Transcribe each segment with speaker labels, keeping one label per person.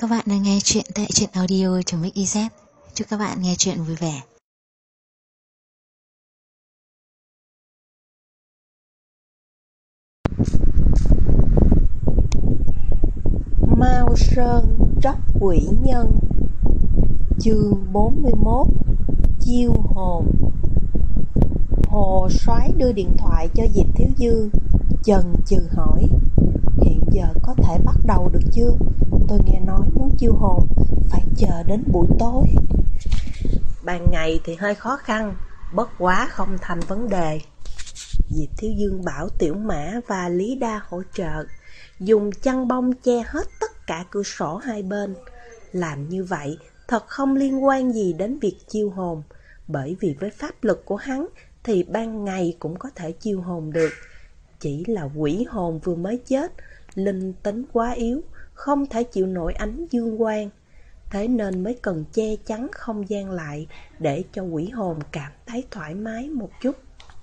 Speaker 1: Các bạn đang nghe chuyện tại truyện audio.mix.iz. Chúc các bạn nghe chuyện vui vẻ.
Speaker 2: Mao Sơn tróc quỷ nhân. Chương 41. Chiêu hồn. Hồ Soái đưa điện thoại cho Diệp Thiếu Dư, chần chừ hỏi: hiện giờ có thể bắt đầu được chưa? Tôi nghe nói muốn chiêu hồn phải chờ đến buổi tối. Ban ngày thì hơi khó khăn, bất quá không thành vấn đề. Diệp Thiếu Dương bảo Tiểu Mã và Lý Đa hỗ trợ, dùng chăn bông che hết tất cả cửa sổ hai bên. Làm như vậy thật không liên quan gì đến việc chiêu hồn, bởi vì với pháp lực của hắn thì ban ngày cũng có thể chiêu hồn được. Chỉ là quỷ hồn vừa mới chết, linh tính quá yếu, không thể chịu nổi ánh dương quang. Thế nên mới cần che chắn không gian lại để cho quỷ hồn cảm thấy thoải mái một chút.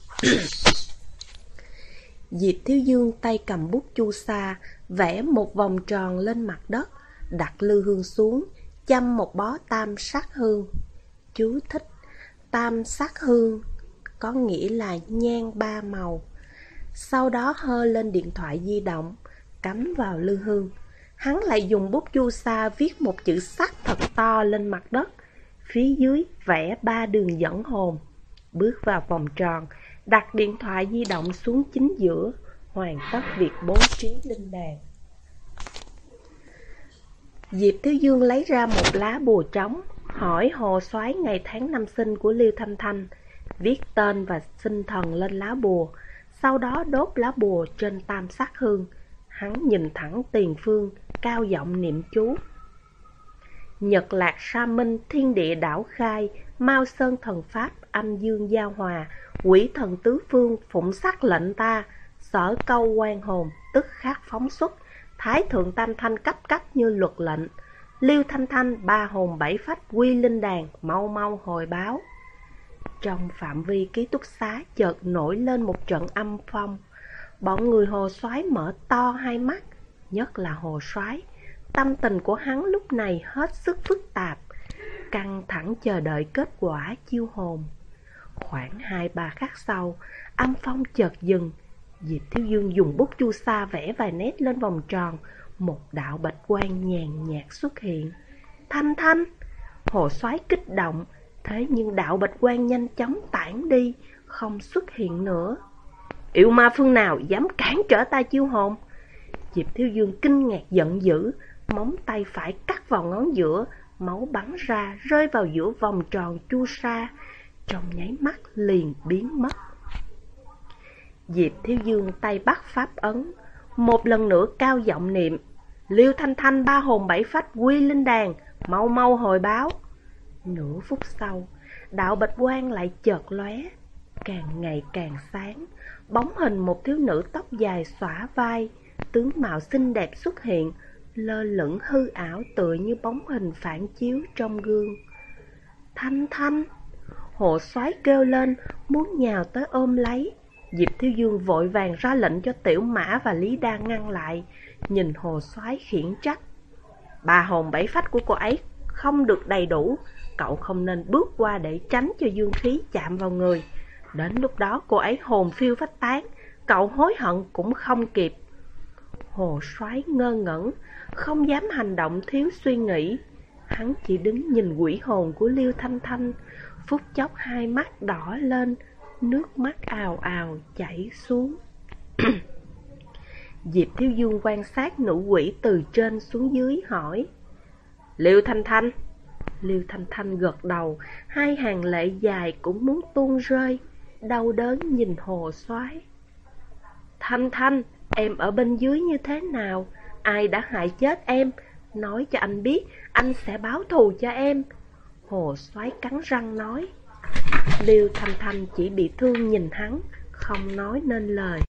Speaker 2: Diệp Thiếu Dương tay cầm bút chu sa, vẽ một vòng tròn lên mặt đất, đặt lư hương xuống, châm một bó tam sắc hương. Chú thích: tam sắc hương có nghĩa là nhang ba màu. Sau đó hơ lên điện thoại di động, cắm vào lư hương. Hắn lại dùng bút chu sa viết một chữ sắc thật to lên mặt đất, phía dưới vẽ 3 đường dẫn hồn. Bước vào vòng tròn, đặt điện thoại di động xuống chính giữa, hoàn tất việc bố trí linh đàn. Diệp Thiếu Dương lấy ra một lá bùa trống, hỏi Hồ Soái ngày tháng năm sinh của Liêu Thanh Thanh, viết tên và sinh thần lên lá bùa, sau đó đốt lá bùa trên tam sắc hương. Hắn nhìn thẳng tiền phương, cao giọng niệm chú: Nhật lạc sa minh, thiên địa đảo khai, Mao sơn thần pháp, âm dương giao hòa, quỷ thần tứ phương phụng sắc lệnh ta, sở câu quan hồn tức khắc phóng xuất, thái thượng tam thanh cấp cấp như luật lệnh, Liêu Thanh Thanh 3 hồn 7 phách quy linh đàn, mau mau hồi báo. Trong phạm vi ký túc xá chợt nổi lên một trận âm phong. Bọn người Hồ Soái mở to hai mắt, nhất là Hồ Soái. Tâm tình của hắn lúc này hết sức phức tạp, căng thẳng chờ đợi kết quả chiêu hồn. Khoảng 2-3 khắc sau, âm phong chợt dừng. Diệp Thiếu Dương dùng bút chu sa vẽ vài nét lên vòng tròn, một đạo bạch quang nhàn nhạt xuất hiện. Thanh Thanh! Hồ Soái kích động, thế nhưng đạo bạch quang nhanh chóng tản đi, không xuất hiện nữa. Yêu ma phương nào dám cản trở ta chiêu hồn? Diệp Thiếu Dương kinh ngạc giận dữ, móng tay phải cắt vào ngón giữa, máu bắn ra rơi vào giữa vòng tròn chu sa, trong nháy mắt liền biến mất. Diệp Thiếu Dương tay bắt pháp ấn, một lần nữa cao giọng niệm: Liêu Thanh Thanh 3 hồn 7 phách quy linh đàn, mau mau hồi báo. Nửa phút sau, đạo bạch quang lại chợt lóe, càng ngày càng sáng. Bóng hình một thiếu nữ tóc dài xõa vai, tướng mạo xinh đẹp xuất hiện, lơ lửng hư ảo tựa như bóng hình phản chiếu trong gương. Thanh Thanh! Hồ Soái kêu lên, muốn nhào tới ôm lấy. Diệp Thiếu Dương vội vàng ra lệnh cho Tiểu Mã và Lý Đa ngăn lại, nhìn Hồ Soái khiển trách: 3 hồn 7 phách của cô ấy không được đầy đủ, cậu không nên bước qua để tránh cho dương khí chạm vào người. Đến lúc đó cô ấy hồn phiêu phách tán, cậu hối hận cũng không kịp. Hồ Soái ngơ ngẩn, không dám hành động thiếu suy nghĩ. Hắn chỉ đứng nhìn quỷ hồn của Liêu Thanh Thanh, phút chốc hai mắt đỏ lên, nước mắt ào ào chảy xuống. Diệp Thiếu Dương quan sát nữ quỷ từ trên xuống dưới hỏi: Liêu Thanh Thanh? Liêu Thanh Thanh gật đầu, hai hàng lệ dài cũng muốn tuôn rơi, đau đớn nhìn Hồ Soái. Thanh Thanh, em ở bên dưới như thế nào? Ai đã hại chết em? Nói cho anh biết, anh sẽ báo thù cho em. Hồ Soái cắn răng nói. Liêu Thanh Thanh chỉ bị thương nhìn hắn, không nói nên lời.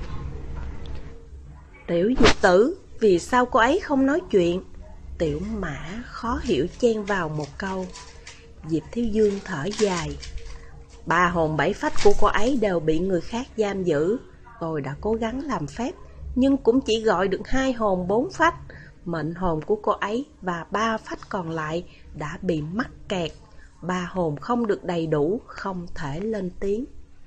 Speaker 2: Tiểu Diệp tử, vì sao cô ấy không nói chuyện? Tiểu Mã khó hiểu chen vào một câu. Diệp Thiếu Dương thở dài: 3 hồn 7 phách của cô ấy đều bị người khác giam giữ. Tôi đã cố gắng làm phép, nhưng cũng chỉ gọi được 2 hồn 4 phách. Mệnh hồn của cô ấy và 3 phách còn lại đã bị mắc kẹt. 3 hồn không được đầy đủ, không thể lên tiếng.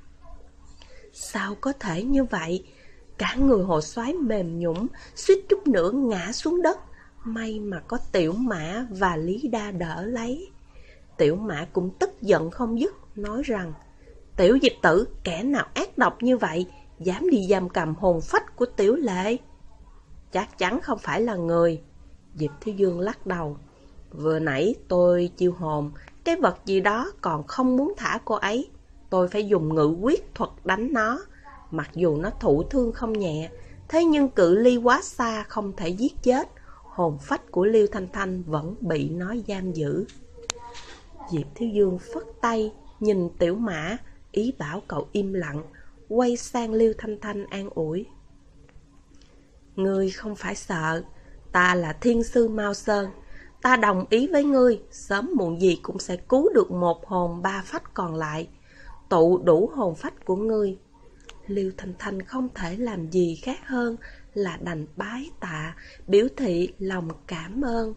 Speaker 2: Sao có thể như vậy? Cả người Hồ Soái mềm nhũn, suýt chút nữa ngã xuống đất. May mà có Tiểu Mã và Lý Đa đỡ lấy. Tiểu Mã cũng tức giận không dứt, nói rằng: Tiểu Diệp tử, kẻ nào ác độc như vậy, dám đi giam cầm hồn phách của Tiểu Lệ? Chắc chắn không phải là người. Diệp Thiếu Dương lắc đầu. Vừa nãy tôi chiêu hồn, cái vật gì đó còn không muốn thả cô ấy. Tôi phải dùng ngự quyết thuật đánh nó. Mặc dù nó thụ thương không nhẹ, thế nhưng cự ly quá xa không thể giết chết. Hồn phách của Liêu Thanh Thanh vẫn bị nó giam giữ. Diệp Thiếu Dương phất tay, nhìn Tiểu Mã, ý bảo cậu im lặng, quay sang Liêu Thanh Thanh an ủi. Ngươi không phải sợ, ta là thiên sư Mao Sơn. Ta đồng ý với ngươi, sớm muộn gì cũng sẽ cứu được 1 hồn 3 phách còn lại, tụ đủ hồn phách của ngươi. Liêu Thanh Thanh không thể làm gì khác hơn là đành bái tạ, biểu thị lòng cảm ơn.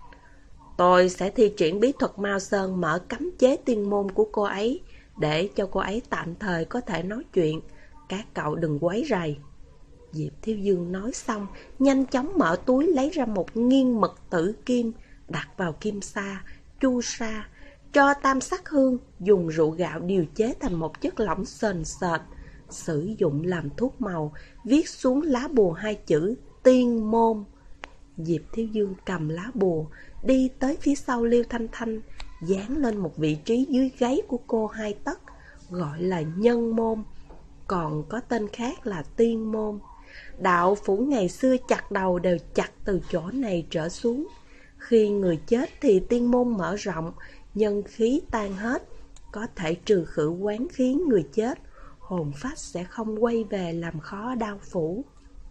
Speaker 2: Tôi sẽ thi triển bí thuật Mao Sơn mở cấm chế tiên môn của cô ấy, để cho cô ấy tạm thời có thể nói chuyện. Các cậu đừng quấy rầy. Diệp Thiếu Dương nói xong, nhanh chóng mở túi lấy ra một nghiên mật tử kim, đặt vào kim sa, chu sa, cho tam sắc hương, dùng rượu gạo điều chế thành một chất lỏng sền sệt, sử dụng làm thuốc màu, viết xuống lá bùa 2 chữ tiên môn. Diệp Thiếu Dương cầm lá bùa, đi tới phía sau Liêu Thanh Thanh, dán lên một vị trí dưới gáy của cô 2 tấc, gọi là nhân môn, còn có tên khác là tiên môn. Đạo phủ ngày xưa chặt đầu đều chặt từ chỗ này trở xuống. Khi người chết thì tiên môn mở rộng, nhân khí tan hết, có thể trừ khử oán khí người chết, hồn phách sẽ không quay về làm khó đạo phủ.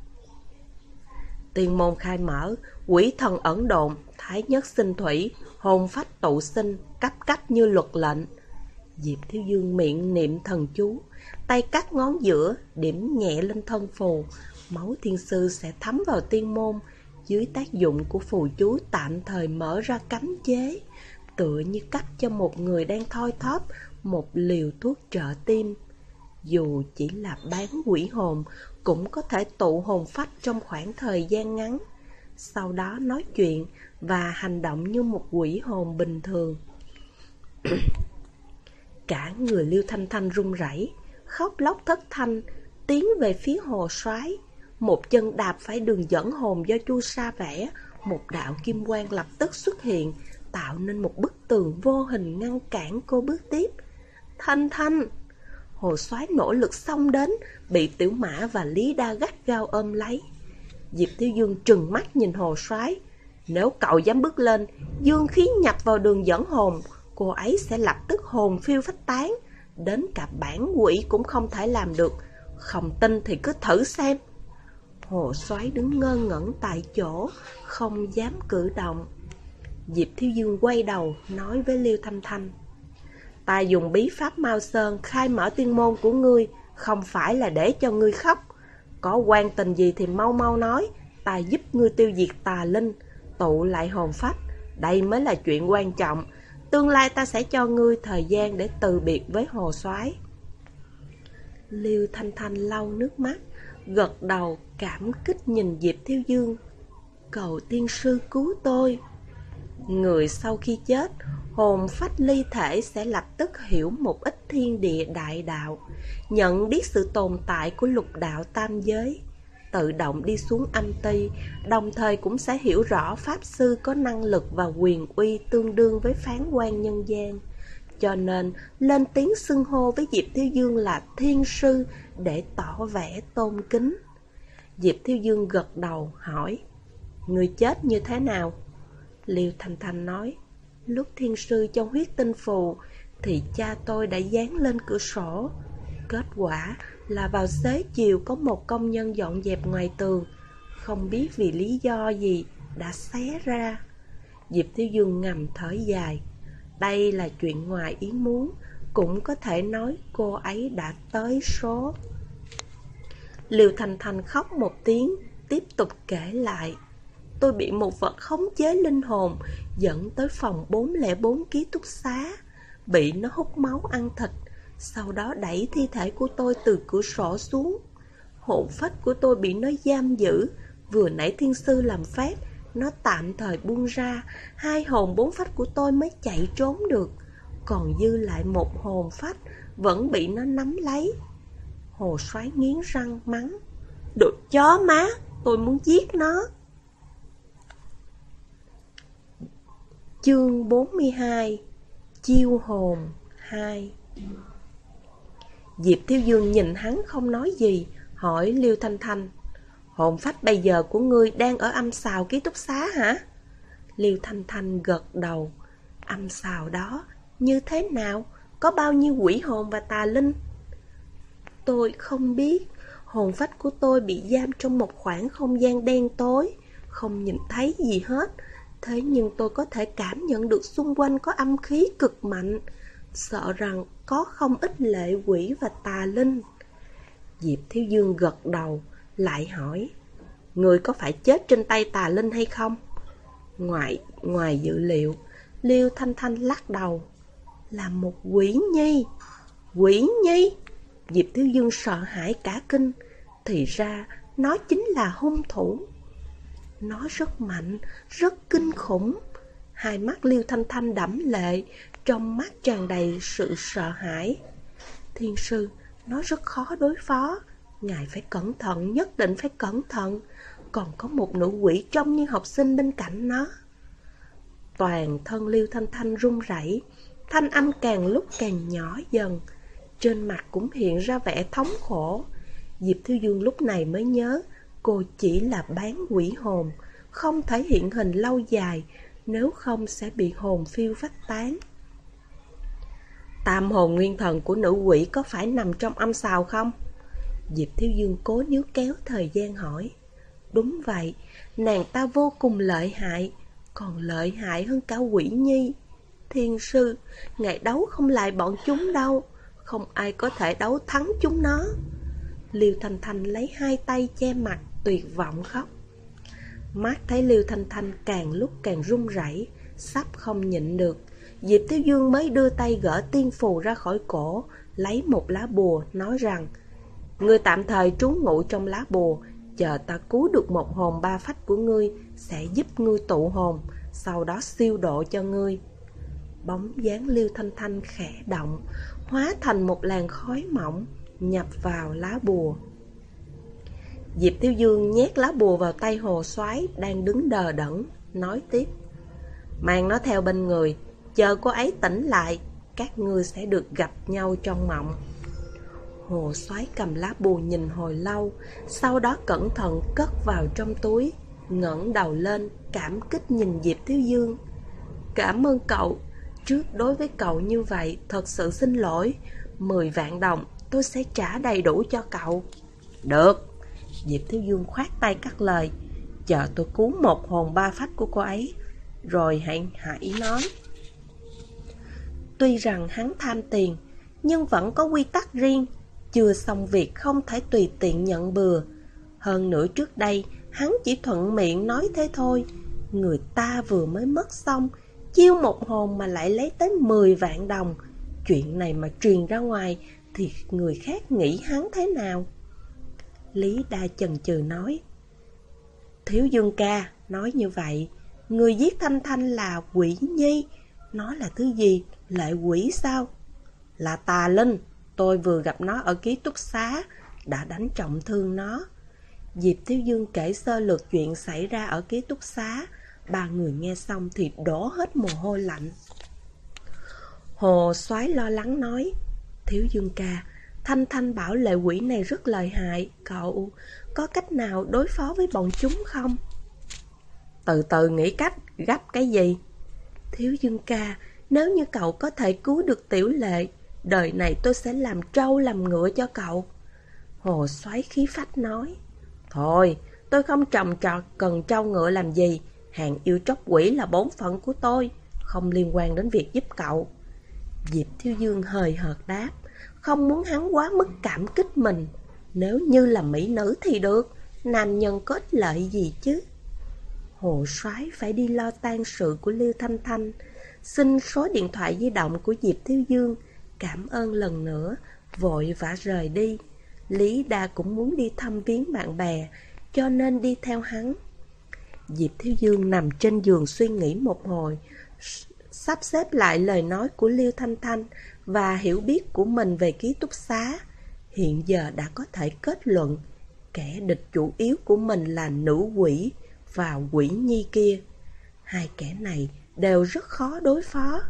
Speaker 2: Tiên môn khai mở, quỷ thần ẩn độn, thái nhất sinh thủy, hồn phách tụ sinh, cấp cách như luật lệnh. Diệp Thiếu Dương miệng niệm thần chú, tay cắt ngón giữa, điểm nhẹ lên thân phù, máu thiên sư sẽ thấm vào tiên môn, dưới tác dụng của phù chú tạm thời mở ra cấm chế, tựa như cấp cho một người đang thoi thóp một liều thuốc trợ tim. Dù chỉ là bán quỷ hồn, cũng có thể tụ hồn phách trong khoảng thời gian ngắn, sau đó nói chuyện và hành động như một quỷ hồn bình thường. Cả người Liêu Thanh Thanh run rẩy, khóc lóc thất thanh, tiến về phía Hồ Soái. Một chân đạp phải đường dẫn hồn do chu sa vẽ, một đạo kim quang lập tức xuất hiện, tạo nên một bức tường vô hình ngăn cản cô bước tiếp. Thanh Thanh! Hồ Soái nỗ lực xông đến, bị Tiểu Mã và Lý Đa gắt gao ôm lấy. Diệp Thiếu Dương trừng mắt nhìn Hồ Soái. Nếu cậu dám bước lên, dương khí nhập vào đường dẫn hồn, cô ấy sẽ lập tức hồn phiêu phách tán, đến cả bản quỷ cũng không thể làm được. Không tin thì cứ thử xem. Hồ Soái đứng ngơ ngẩn tại chỗ, không dám cử động. Diệp Thiếu Dương quay đầu nói với Liêu Thanh Thanh. Ta dùng bí pháp Mao Sơn khai mở tiên môn của ngươi, không phải là để cho ngươi khóc. Có quan tình gì thì mau mau nói, ta giúp ngươi tiêu diệt tà linh, tụ lại hồn phách. Đây mới là chuyện quan trọng. Tương lai ta sẽ cho ngươi thời gian để từ biệt với Hồ Soái. Liêu Thanh Thanh lau nước mắt, gật đầu cảm kích nhìn Diệp Thiếu Dương. Cầu tiên sư cứu tôi. Người sau khi chết, hồn phách ly thể sẽ lập tức hiểu một ít thiên địa đại đạo, nhận biết sự tồn tại của lục đạo tam giới, tự động đi xuống âm ti, đồng thời cũng sẽ hiểu rõ pháp sư có năng lực và quyền uy tương đương với phán quan nhân gian. Cho nên lên tiếng xưng hô với Diệp Thiếu Dương là thiên sư để tỏ vẻ tôn kính. Diệp Thiếu Dương gật đầu hỏi, người chết như thế nào? Liêu Thanh Thanh nói, lúc thiên sư trong huyết tinh phù thì cha tôi đã dán lên cửa sổ. Kết quả là vào xế chiều có một công nhân dọn dẹp ngoài tường, không biết vì lý do gì đã xé ra. Diệp Thiếu Dương ngầm thở dài. Đây là chuyện ngoài ý muốn, cũng có thể nói cô ấy đã tới số. Liêu Thanh Thanh khóc một tiếng, tiếp tục kể lại. tôi bị một vật khống chế linh hồn dẫn tới phòng 404 ký túc xá, bị nó hút máu ăn thịt, sau đó đẩy thi thể của tôi từ cửa sổ xuống. Hồn phách của tôi bị nó giam giữ, vừa nãy thiên sư làm phép, nó tạm thời buông ra, 2 hồn 4 phách của tôi mới chạy trốn được, còn dư lại 1 hồn phách vẫn bị nó nắm lấy. Hồ Soái nghiến răng mắng: "Đồ chó má, tôi muốn giết nó." Chương 42: Chiêu hồn 2. Diệp Thiếu Dương nhìn hắn không nói gì, hỏi Liêu Thanh Thanh: "Hồn phách bây giờ của ngươi đang ở âm sào ký túc xá hả?" Liêu Thanh Thanh gật đầu. Âm sào đó như thế nào? Có bao nhiêu quỷ hồn và tà linh? Tôi không biết. Hồn phách của tôi bị giam trong một khoảng không gian đen tối, không nhìn thấy gì hết. Thế nhưng tôi có thể cảm nhận được xung quanh có âm khí cực mạnh, sợ rằng có không ít lệ quỷ và tà linh. Diệp Thiếu Dương gật đầu, lại hỏi: "Người có phải chết trên tay tà linh hay không?" Ngoài dự liệu, Liêu Thanh Thanh lắc đầu: "Là một quỷ nhi." "Quỷ nhi?" Diệp Thiếu Dương sợ hãi cả kinh. Thì ra nó chính là hung thủ. Nó rất mạnh, rất kinh khủng. Hai mắt Liêu Thanh Thanh đẫm lệ, trong mắt tràn đầy sự sợ hãi. "Thiên sư, nó rất khó đối phó. Ngài phải cẩn thận, nhất định phải cẩn thận. Còn có một nữ quỷ trông như học sinh bên cạnh nó." Toàn thân Liêu Thanh Thanh run rẩy, thanh âm càng lúc càng nhỏ dần, trên mặt cũng hiện ra vẻ thống khổ. Diệp Thiếu Dương lúc này mới nhớ cô chỉ là bán quỷ hồn, không thể hiện hình lâu dài, nếu không sẽ bị hồn phiêu phách tán. "Tam hồn nguyên thần của nữ quỷ có phải nằm trong âm sào không?" Diệp Thiếu Dương cố níu kéo thời gian hỏi. "Đúng vậy, nàng ta vô cùng lợi hại, còn lợi hại hơn cả quỷ nhi. Thiên sư, ngài đấu không lại bọn chúng đâu, không ai có thể đấu thắng chúng nó." Liêu Thanh Thanh lấy 2 tay che mặt, tuyệt vọng khóc. Mắt thấy Liêu Thanh Thanh càng lúc càng run rẩy, sắp không nhịn được, Diệp Thiếu Dương mới đưa tay gỡ tiên phù ra khỏi cổ, lấy một lá bùa, nói rằng: "Ngươi tạm thời trú ngụ trong lá bùa, chờ ta cứu được một hồn 3 phách của ngươi, sẽ giúp ngươi tụ hồn, sau đó siêu độ cho ngươi." Bóng dáng Liêu Thanh Thanh khẽ động, hóa thành một làn khói mỏng, nhập vào lá bùa. Diệp Thiếu Dương nhét lá bùa vào tay Hồ Soái đang đứng đờ đẫn, nói tiếp: "Mang nó theo bên người, chờ cô ấy tỉnh lại, các ngươi sẽ được gặp nhau trong mộng." Hồ Soái cầm lá bùa nhìn hồi lâu, sau đó cẩn thận cất vào trong túi, ngẩng đầu lên, cảm kích nhìn Diệp Thiếu Dương. "Cảm ơn cậu, trước đối với cậu như vậy, thật sự xin lỗi. 10 vạn đồng tôi sẽ trả đầy đủ cho cậu." "Được." Diệp Thiếu Dương khoát tay cắt lời: "Chờ tôi cứu một hồn 3 phách của cô ấy, rồi hãy nói." Tuy rằng hắn tham tiền, nhưng vẫn có quy tắc riêng, chưa xong việc không thể tùy tiện nhận bừa. Hơn nữa trước đây, hắn chỉ thuận miệng nói thế thôi. Người ta vừa mới mất xong, chiêu một hồn mà lại lấy tới 10 vạn đồng. Chuyện này mà truyền ra ngoài thì người khác nghĩ hắn thế nào? Lý Đa chần chừ nói: "Thiếu Dương ca, nói như vậy, người giết Thanh Thanh là quỷ nhi. Nó là thứ gì? Lệ quỷ sao?" "Là tà linh. Tôi vừa gặp nó ở ký túc xá, đã đánh trọng thương nó." Diệp Thiếu Dương kể sơ lược chuyện xảy ra ở ký túc xá. 3 người nghe xong thì đổ hết mồ hôi lạnh. Hồ Soái lo lắng nói: "Thiếu Dương ca, Thanh Thanh bảo lệ quỷ này rất lợi hại, cậu có cách nào đối phó với bọn chúng không?" "Từ từ nghĩ cách, gấp cái gì?" "Thiếu Dương ca, nếu như cậu có thể cứu được Tiểu Lệ, đời này tôi sẽ làm trâu làm ngựa cho cậu." Hồ Soái khí phách nói: "Thôi, tôi không trồng trọt cần trâu ngựa làm gì. Hàng yêu tróc quỷ là bổn phận của tôi, không liên quan đến việc giúp cậu." Diệp Thiếu Dương hời hợt đáp, không muốn hắn quá mức cảm kích mình. Nếu như là mỹ nữ thì được, nam nhân có ích lợi gì chứ? Hồ Soái phải đi lo tang sự của Lưu Thanh Thanh, xin số điện thoại di động của Diệp Thiếu Dương, cảm ơn lần nữa, vội vã rời đi. Lý Đa cũng muốn đi thăm viếng bạn bè, cho nên đi theo hắn. Diệp Thiếu Dương nằm trên giường suy nghĩ một hồi, sắp xếp lại lời nói của Lưu Thanh Thanh và hiểu biết của mình về ký túc xá. Hiện giờ đã có thể kết luận, kẻ địch chủ yếu của mình là nữ quỷ và quỷ nhi kia. Hai kẻ này đều rất khó đối phó.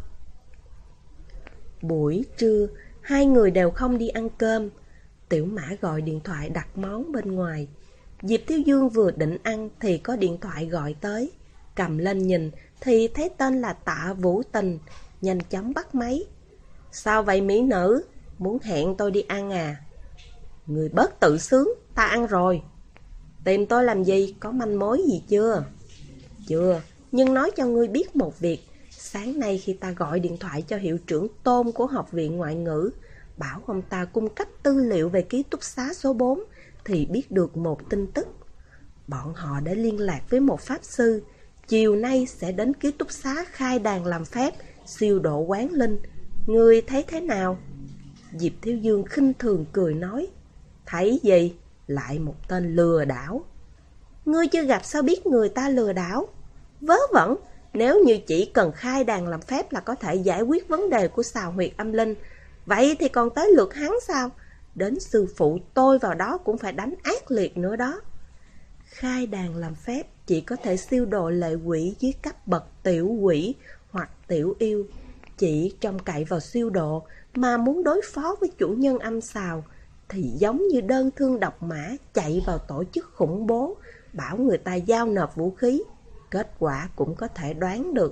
Speaker 2: Buổi trưa, hai người đều không đi ăn cơm. Tiểu Mã gọi điện thoại đặt món bên ngoài. Diệp Thiếu Dương vừa định ăn thì có điện thoại gọi tới. Cầm lên nhìn thì thấy tên là Tạ Vũ Tình, nhanh chóng bắt máy. Sao vậy mỹ nữ? Muốn hẹn tôi đi ăn à? Người bớt tự sướng, ta ăn rồi. Tìm tôi làm gì? Có manh mối gì chưa? Chưa, nhưng nói cho ngươi biết một việc. Sáng nay khi ta gọi điện thoại cho hiệu trưởng Tôn của Học viện Ngoại ngữ, bảo ông ta cung cấp tư liệu về ký túc xá số 4, thì biết được một tin tức. Bọn họ đã liên lạc với một pháp sư, chiều nay sẽ đến ký túc xá khai đàn làm phép, siêu độ quán linh. Ngươi thấy thế nào? Diệp Thiếu Dương khinh thường cười nói, thấy gì? Lại một tên lừa đảo. Ngươi chưa gặp sao biết người ta lừa đảo? Vớ vẩn, nếu như chỉ cần khai đàn làm phép là có thể giải quyết vấn đề của xào huyệt âm linh, vậy thì còn tới lượt hắn sao? Đến sư phụ tôi vào đó cũng phải đánh ác liệt nữa đó. Khai đàn làm phép chỉ có thể siêu độ lệ quỷ dưới cấp bậc tiểu quỷ hoặc tiểu yêu. Chỉ trông cậy vào siêu độ mà muốn đối phó với chủ nhân âm xào thì giống như đơn thương độc mã chạy vào tổ chức khủng bố, bảo người ta giao nộp vũ khí. Kết quả cũng có thể đoán được.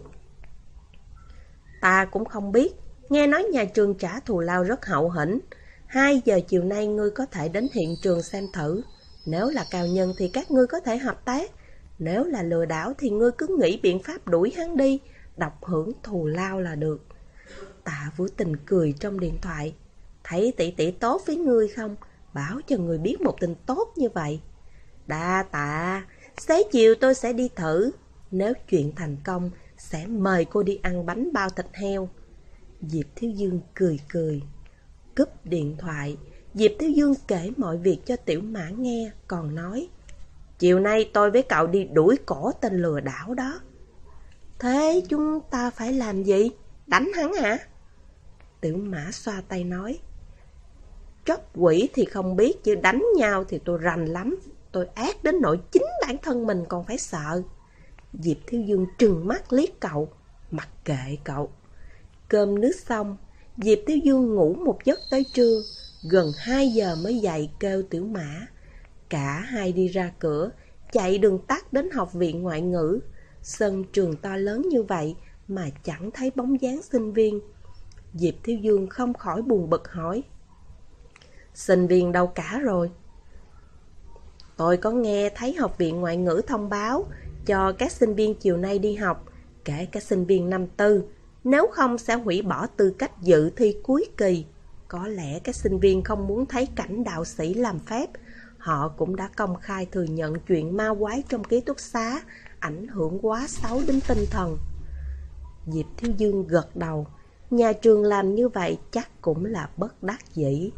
Speaker 2: Ta cũng không biết, nghe nói nhà trường trả thù lao rất hậu hĩnh. 2 giờ chiều nay ngươi có thể đến hiện trường xem thử. Nếu là cao nhân thì các ngươi có thể hợp tác. Nếu là lừa đảo thì ngươi cứ nghĩ biện pháp đuổi hắn đi, độc hưởng thù lao là được. Tạ Vũ Tình cười trong điện thoại. Thấy tỷ tỷ tốt với ngươi không? Bảo cho ngươi biết một tin tốt như vậy. Đa tạ, xế chiều tôi sẽ đi thử. Nếu chuyện thành công, sẽ mời cô đi ăn bánh bao thịt heo. Diệp Thiếu Dương cười cười. Cúp điện thoại, Diệp Thiếu Dương kể mọi việc cho Tiểu Mã nghe, còn nói, chiều nay tôi với cậu đi đuổi cổ tên lừa đảo đó. Thế chúng ta phải làm gì? Đánh hắn hả? Tiểu Mã xoa tay nói, tróc quỷ thì không biết, chứ đánh nhau thì tôi rành lắm. Tôi ác đến nỗi chính bản thân mình còn phải sợ. Diệp Thiếu Dương trừng mắt liếc cậu, mặc kệ cậu. Cơm nước xong, Diệp Thiếu Dương ngủ một giấc tới trưa, gần 2 giờ mới dậy kêu Tiểu Mã. Cả hai đi ra cửa, chạy đường tắt đến Học viện Ngoại ngữ. Sân trường to lớn như vậy mà chẳng thấy bóng dáng sinh viên. Diệp Thiếu Dương không khỏi buồn bực hỏi, sinh viên đâu cả rồi? Tôi có nghe thấy Học viện Ngoại ngữ thông báo cho các sinh viên chiều nay đi học, kể cả sinh viên năm tư, nếu không sẽ hủy bỏ tư cách dự thi cuối kỳ. Có lẽ các sinh viên không muốn thấy cảnh đạo sĩ làm phép. Họ cũng đã công khai thừa nhận chuyện ma quái trong ký túc xá ảnh hưởng quá xấu đến tinh thần. Diệp Thiếu Dương gật đầu. Nhà trường làm như vậy chắc cũng là bất đắc dĩ.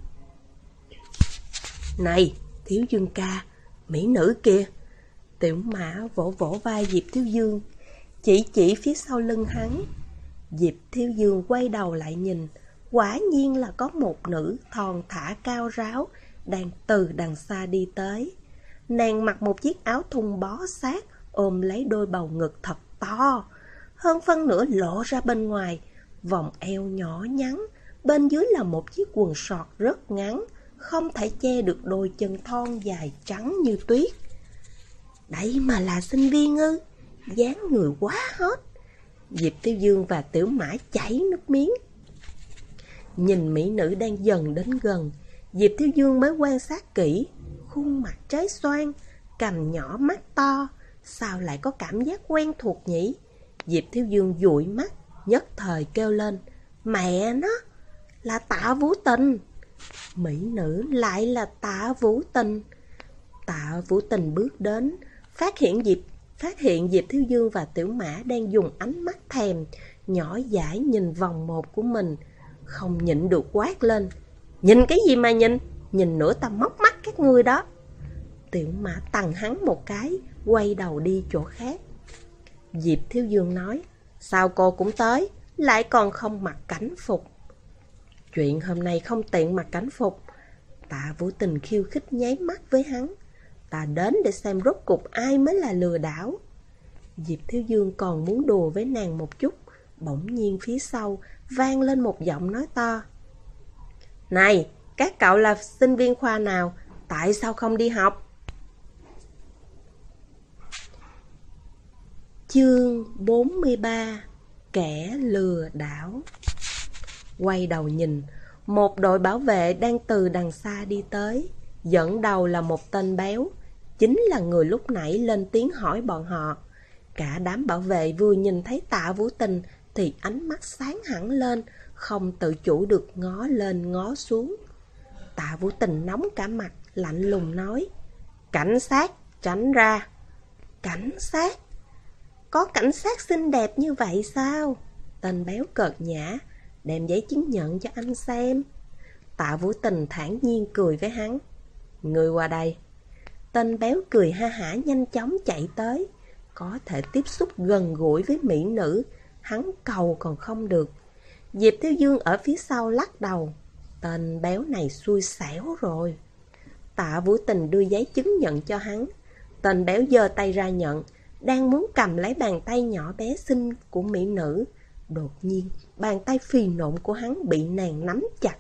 Speaker 2: Này, Thiếu Dương ca, mỹ nữ kia. Tiểu Mã vỗ vỗ vai Diệp Thiếu Dương, chỉ phía sau lưng hắn. Diệp Thiếu Dương quay đầu lại nhìn, quả nhiên là có một nữ thon thả cao ráo đang từ đằng xa đi tới. Nàng mặc một chiếc áo thun bó sát, ôm lấy đôi bầu ngực thật to, hơn phân nửa lộ ra bên ngoài, vòng eo nhỏ nhắn, bên dưới là một chiếc quần sọt rất ngắn, không thể che được đôi chân thon dài trắng như tuyết. Đấy mà là sinh viên ư? Dáng người quá hot. Diệp Tiêu Dương và Tiểu Mã chảy nước miếng. Nhìn mỹ nữ đang dần đến gần, Diệp Tiêu Dương mới quan sát kỹ. Khuôn mặt trái xoan, cằm nhỏ mắt to, sao lại có cảm giác quen thuộc nhỉ? Diệp Tiêu Dương dụi mắt, nhất thời kêu lên, mẹ nó, là Tạ Vũ Tình. Mỹ nữ lại là Tạ Vũ Tình. Tạ Vũ Tình bước đến, phát hiện Diệp phát hiện Diệp Thiếu Dương và Tiểu Mã đang dùng ánh mắt thèm, nhỏ dãi nhìn vòng một của mình, không nhịn được quát lên. Nhìn cái gì mà nhìn? Nhìn nữa ta móc mắt các ngươi đó. Tiểu Mã tằng hắn một cái, quay đầu đi chỗ khác. Diệp Thiếu Dương nói, sao cô cũng tới, lại còn không mặc cảnh phục? Chuyện hôm nay không tiện mặc cảnh phục. Tạ Vũ Tình khiêu khích nháy mắt với hắn. Ta đến để xem rốt cục ai mới là lừa đảo. Diệp Thiếu Dương còn muốn đùa với nàng một chút, bỗng nhiên phía sau vang lên một giọng nói to. Này, các cậu là sinh viên khoa nào? Tại sao không đi học? Chương 43. Kẻ lừa đảo. Quay đầu nhìn, một đội bảo vệ đang từ đằng xa đi tới. Dẫn đầu là một tên béo, chính là người lúc nãy lên tiếng hỏi bọn họ. Cả đám bảo vệ vừa nhìn thấy Tạ Vũ Tình thì ánh mắt sáng hẳn lên, không tự chủ được ngó lên ngó xuống. Tạ Vũ Tình nóng cả mặt, lạnh lùng nói, cảnh sát, tránh ra. Cảnh sát? Có cảnh sát xinh đẹp như vậy sao? Tên béo cợt nhã, đem giấy chứng nhận cho anh xem. Tạ Vũ Tình thản nhiên cười với hắn. Ngươi qua đây. Tên béo cười ha hả nhanh chóng chạy tới. Có thể tiếp xúc gần gũi với mỹ nữ, hắn cầu còn không được. Diệp Thiếu Dương ở phía sau lắc đầu. Tên béo này xui xẻo rồi. Tạ Vũ Tình đưa giấy chứng nhận cho hắn. Tên béo giơ tay ra nhận, đang muốn cầm lấy bàn tay nhỏ bé xinh của mỹ nữ. Đột nhiên, bàn tay phì nộn của hắn bị nàng nắm chặt.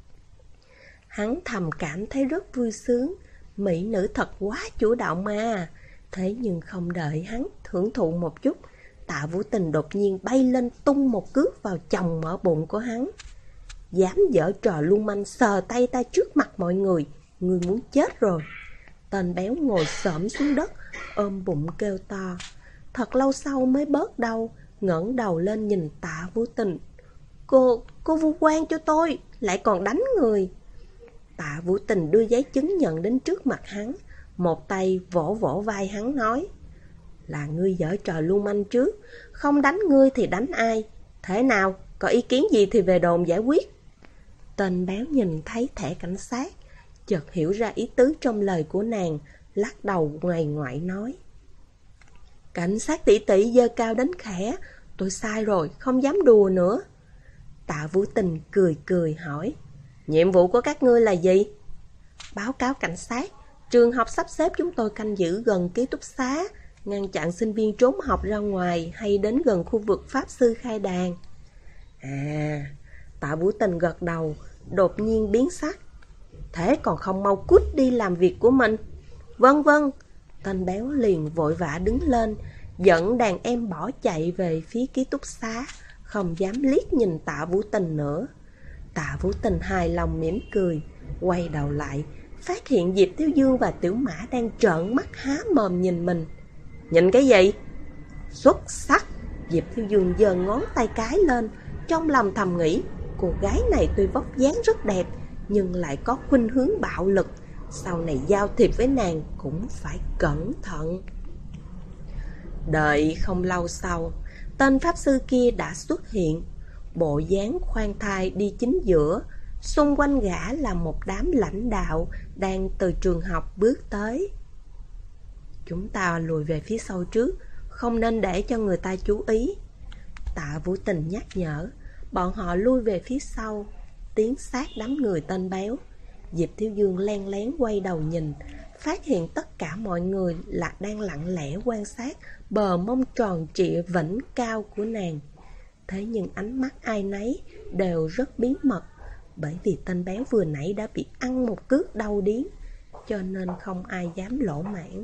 Speaker 2: Hắn thầm cảm thấy rất vui sướng. Mỹ nữ thật quá chủ động mà. Thế nhưng không đợi hắn hưởng thụ một chút, Tạ Vũ Tình đột nhiên bay lên tung một cước vào chồng mở bụng của hắn. Dám giở trò lưu manh sờ tay ta trước mặt mọi người, ngươi muốn chết rồi. Tên béo ngồi xổm xuống đất, ôm bụng kêu to. Thật lâu sau mới bớt đau, ngẩng đầu lên nhìn Tạ Vũ Tình. Cô vu oan cho tôi, lại còn đánh người. Tạ Vũ Tình đưa giấy chứng nhận đến trước mặt hắn, một tay vỗ vỗ vai hắn nói, là ngươi giở trò lưu manh trước, không đánh ngươi thì đánh ai? Thế nào, có ý kiến gì thì về đồn giải quyết. Tên béo nhìn thấy thẻ cảnh sát, chợt hiểu ra ý tứ trong lời của nàng, lắc đầu ngoài ngoại nói, cảnh sát tỷ tỷ giơ cao đánh khẽ, tôi sai rồi, không dám đùa nữa. Tạ Vũ Tình cười cười hỏi, nhiệm vụ của các ngươi là gì? Báo cáo cảnh sát, trường học sắp xếp chúng tôi canh giữ gần ký túc xá, ngăn chặn sinh viên trốn học ra ngoài hay đến gần khu vực pháp sư khai đàn. À, Tạ Vũ Tình gật đầu, đột nhiên biến sắc. Thế còn không mau cút đi làm việc của mình? Vâng vâng. Tên béo liền vội vã đứng lên, dẫn đàn em bỏ chạy về phía ký túc xá, không dám liếc nhìn Tạ Vũ Tình nữa. Tạ Vũ Tình hài lòng mỉm cười, quay đầu lại, phát hiện Diệp Thiếu Dương và Tiểu Mã đang trợn mắt há mồm nhìn mình. Nhìn cái gì? Xuất sắc. Diệp Thiếu Dương giơ ngón tay cái lên, trong lòng thầm nghĩ, cô gái này tuy vóc dáng rất đẹp, nhưng lại có khuynh hướng bạo lực, sau này giao thiệp với nàng cũng phải cẩn thận. Đợi không lâu sau, tên pháp sư kia đã xuất hiện, bộ dáng khoan thai đi chính giữa, xung quanh gã là một đám lãnh đạo đang từ trường học bước tới. Chúng ta lùi về phía sau trước, không nên để cho người ta chú ý. Tạ Vũ Tình nhắc nhở, bọn họ lui về phía sau, tiến sát đám người tên béo. Diệp Thiếu Dương len lén quay đầu nhìn, phát hiện tất cả mọi người là đang lặng lẽ quan sát bờ mông tròn trịa vĩnh cao của nàng. Thế nhưng ánh mắt ai nấy đều rất bí mật, bởi vì tên béo vừa nãy đã bị ăn một cước đau điếng, cho nên không ai dám lỗ mãng.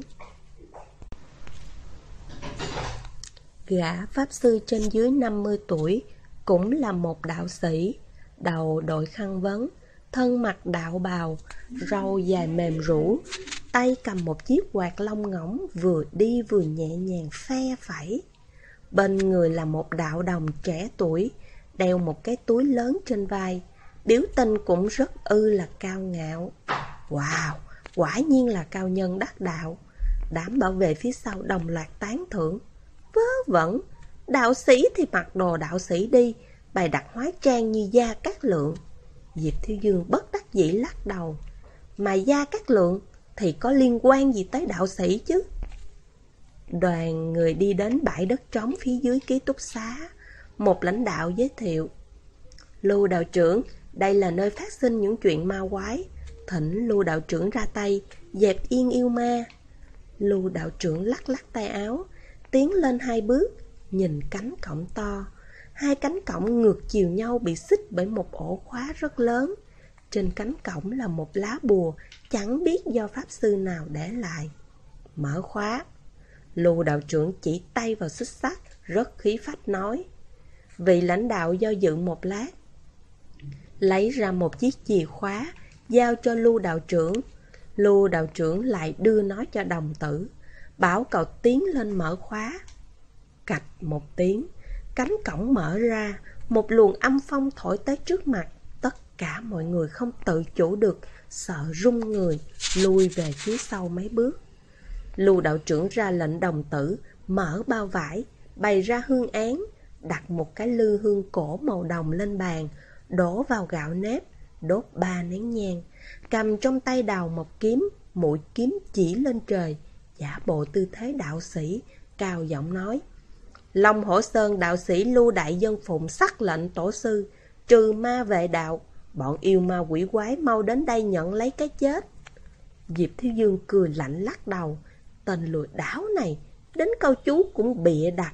Speaker 2: Gã pháp sư trên dưới 50 tuổi, cũng là một đạo sĩ, đầu đội khăn vấn, thân mặc đạo bào, râu dài mềm rũ, tay cầm một chiếc quạt lông ngỗng, vừa đi vừa nhẹ nhàng phe phẩy. Bên người là một đạo đồng trẻ tuổi, đeo một cái túi lớn trên vai, biểu tình cũng rất là cao ngạo. Wow, quả nhiên là cao nhân đắc đạo. Đám bảo vệ phía sau đồng loạt tán thưởng. Vớ vẩn, đạo sĩ thì mặc đồ đạo sĩ đi, bày đặt hóa trang như Gia Cát Lượng. Diệp Thiếu Dương bất đắc dĩ lắc đầu. Mà Gia Cát Lượng thì có liên quan gì tới đạo sĩ chứ? Đoàn người đi đến bãi đất trống phía dưới ký túc xá. Một lãnh đạo giới thiệu. Lưu đạo trưởng, đây là nơi phát sinh những chuyện ma quái. Thỉnh Lưu đạo trưởng ra tay, dẹp yên yêu ma. Lưu đạo trưởng lắc lắc tay áo, tiến lên 2 bước, nhìn cánh cổng to. 2 cánh cổng ngược chiều nhau bị xích bởi một ổ khóa rất lớn. Trên cánh cổng là một lá bùa, chẳng biết do pháp sư nào để lại. Mở khóa. Lưu đạo trưởng chỉ tay vào xích sắt, rất khí phách nói. Vị lãnh đạo do dự một lát, lấy ra một chiếc chìa khóa, giao cho Lưu đạo trưởng. Lưu đạo trưởng lại đưa nó cho đồng tử, bảo cậu tiến lên mở khóa. Cạch một tiếng, cánh cổng mở ra, một luồng âm phong thổi tới trước mặt. Tất cả mọi người không tự chủ được, sợ run người, lui về phía sau mấy bước. Lưu đạo trưởng ra lệnh đồng tử, mở bao vải, bày ra hương án, đặt một cái lư hương cổ màu đồng lên bàn, đổ vào gạo nếp, đốt 3 nén nhang, cầm trong tay đào một kiếm, mũi kiếm chỉ lên trời, giả bộ tư thế đạo sĩ, cao giọng nói. Long Hổ Sơn đạo sĩ Lưu Đại Dân Phụng sắc lệnh tổ sư, trừ ma vệ đạo, bọn yêu ma quỷ quái mau đến đây nhận lấy cái chết. Diệp Thiếu Dương cười lạnh lắc đầu, tên lừa đảo này, đến câu chú cũng bịa đặt.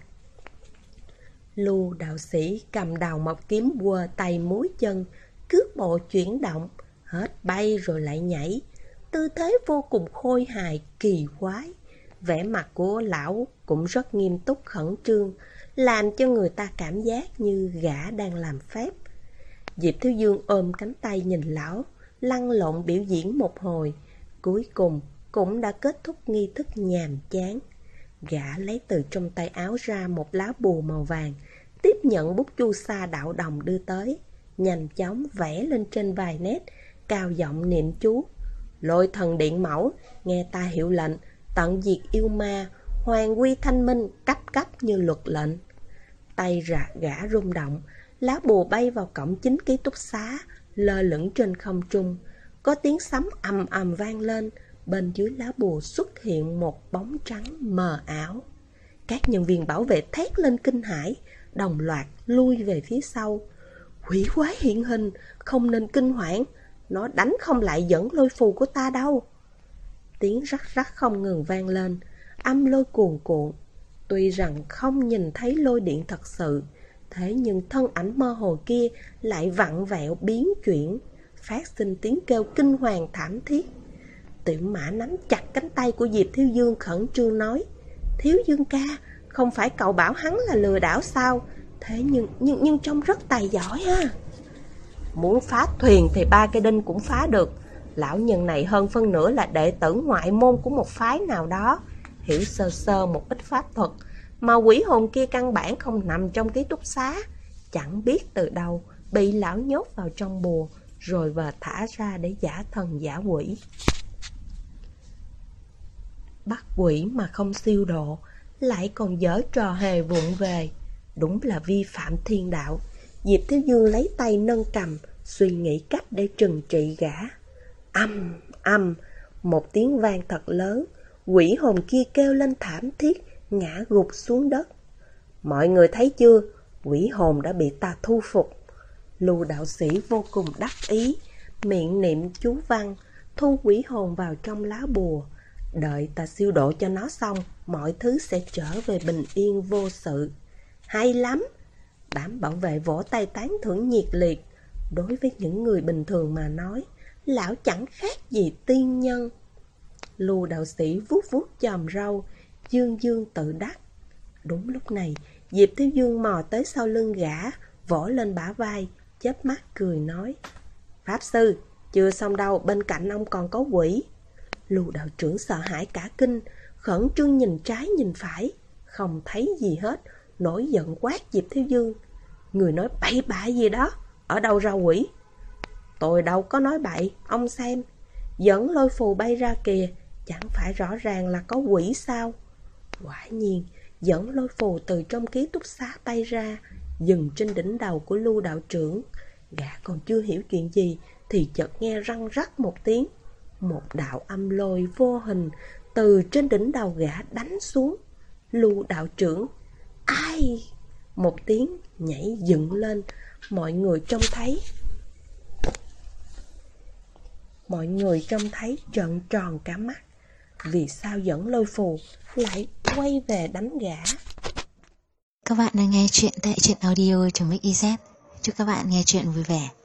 Speaker 2: Lưu đạo sĩ cầm đào mộc kiếm quơ tay múa chân, cước bộ chuyển động, hết bay rồi lại nhảy, tư thế vô cùng khôi hài, kỳ quái. Vẻ mặt của lão cũng rất nghiêm túc khẩn trương, làm cho người ta cảm giác như gã đang làm phép. Diệp Thiếu Dương ôm cánh tay nhìn lão, lăn lộn biểu diễn một hồi, cuối cùng cũng đã kết thúc nghi thức nhàm chán. Gã lấy từ trong tay áo ra một lá bùa màu vàng, tiếp nhận bút chu sa đạo đồng đưa tới, nhanh chóng vẽ lên trên vài nét, cao giọng niệm chú. Lôi thần điện mẫu, nghe ta hiệu lệnh, tận diệt yêu ma, hoàng quy thanh minh, cấp cấp như luật lệnh. Tay gã rung động, lá bùa bay vào cổng chính ký túc xá, lơ lửng trên không trung. Có tiếng sấm ầm ầm vang lên, bên dưới lá bùa xuất hiện một bóng trắng mờ ảo. Các nhân viên bảo vệ thét lên kinh hãi, đồng loạt lui về phía sau. Quỷ quái hiện hình, không nên kinh hoảng, nó đánh không lại dẫn lôi phù của ta đâu. Tiếng rắc rắc không ngừng vang lên, âm lôi cuồn cuộn. Tuy rằng không nhìn thấy lôi điện thật sự, thế nhưng thân ảnh mơ hồ kia lại vặn vẹo biến chuyển, phát sinh tiếng kêu kinh hoàng thảm thiết. Tiểu Mã nắm chặt cánh tay của Diệp Thiếu Dương khẩn trương nói. Thiếu Dương ca, không phải cậu bảo hắn là lừa đảo sao? Thế nhưng trông rất tài giỏi ha. Muốn phá thuyền thì 3 cây đinh cũng phá được. Lão nhân này hơn phân nửa là đệ tử ngoại môn của một phái nào đó, hiểu sơ sơ một ít pháp thuật, mà quỷ hồn kia căn bản không nằm trong ký túc xá, chẳng biết từ đâu bị lão nhốt vào trong bùa, rồi và thả ra để giả thần giả quỷ. Bắt quỷ mà không siêu độ, lại còn dở trò hề vụng về, đúng là vi phạm thiên đạo. Diệp Thiếu Dương lấy tay nâng cầm, suy nghĩ cách để trừng trị gã. Âm, một tiếng vang thật lớn, quỷ hồn kia kêu lên thảm thiết, ngã gục xuống đất. Mọi người thấy chưa, quỷ hồn đã bị ta thu phục. Lưu đạo sĩ vô cùng đắc ý, miệng niệm chú văn, thu quỷ hồn vào trong lá bùa. Đợi ta siêu độ cho nó xong, mọi thứ sẽ trở về bình yên vô sự. Hay lắm! Đám bảo vệ vỗ tay tán thưởng nhiệt liệt. Đối với những người bình thường mà nói, lão chẳng khác gì tiên nhân. Lưu đạo sĩ vuốt vuốt chòm râu, dương dương tự đắc. Đúng lúc này, Diệp Thiếu Dương mò tới sau lưng gã, vỗ lên bả vai, chớp mắt cười nói. Pháp sư, chưa xong đâu, bên cạnh ông còn có quỷ. Lưu đạo trưởng sợ hãi cả kinh, khẩn trương nhìn trái nhìn phải, không thấy gì hết, nổi giận quát Diệp Thiếu Dương. Người nói bậy bạ gì đó, ở đâu ra quỷ? Tôi đâu có nói bậy, ông xem, dẫn lôi phù bay ra kìa, Chẳng phải rõ ràng là có quỷ sao? Quả nhiên, Dẫn Lôi Phù từ trong ký túc xá bay ra, dừng trên đỉnh đầu của Lưu đạo trưởng. Gã còn chưa hiểu chuyện gì thì chợt nghe răng rắc một tiếng. Một đạo âm lôi vô hình từ trên đỉnh đầu gã đánh xuống. Lưu đạo trưởng, ai? Một tiếng nhảy dựng lên, mọi người trông thấy trợn tròn cả mắt. Vì sao Dẫn Lôi Phù lại quay về đánh gã?
Speaker 1: Các bạn đang nghe chuyện tại truyện audio.mix.iz. Chúc các bạn nghe chuyện vui vẻ.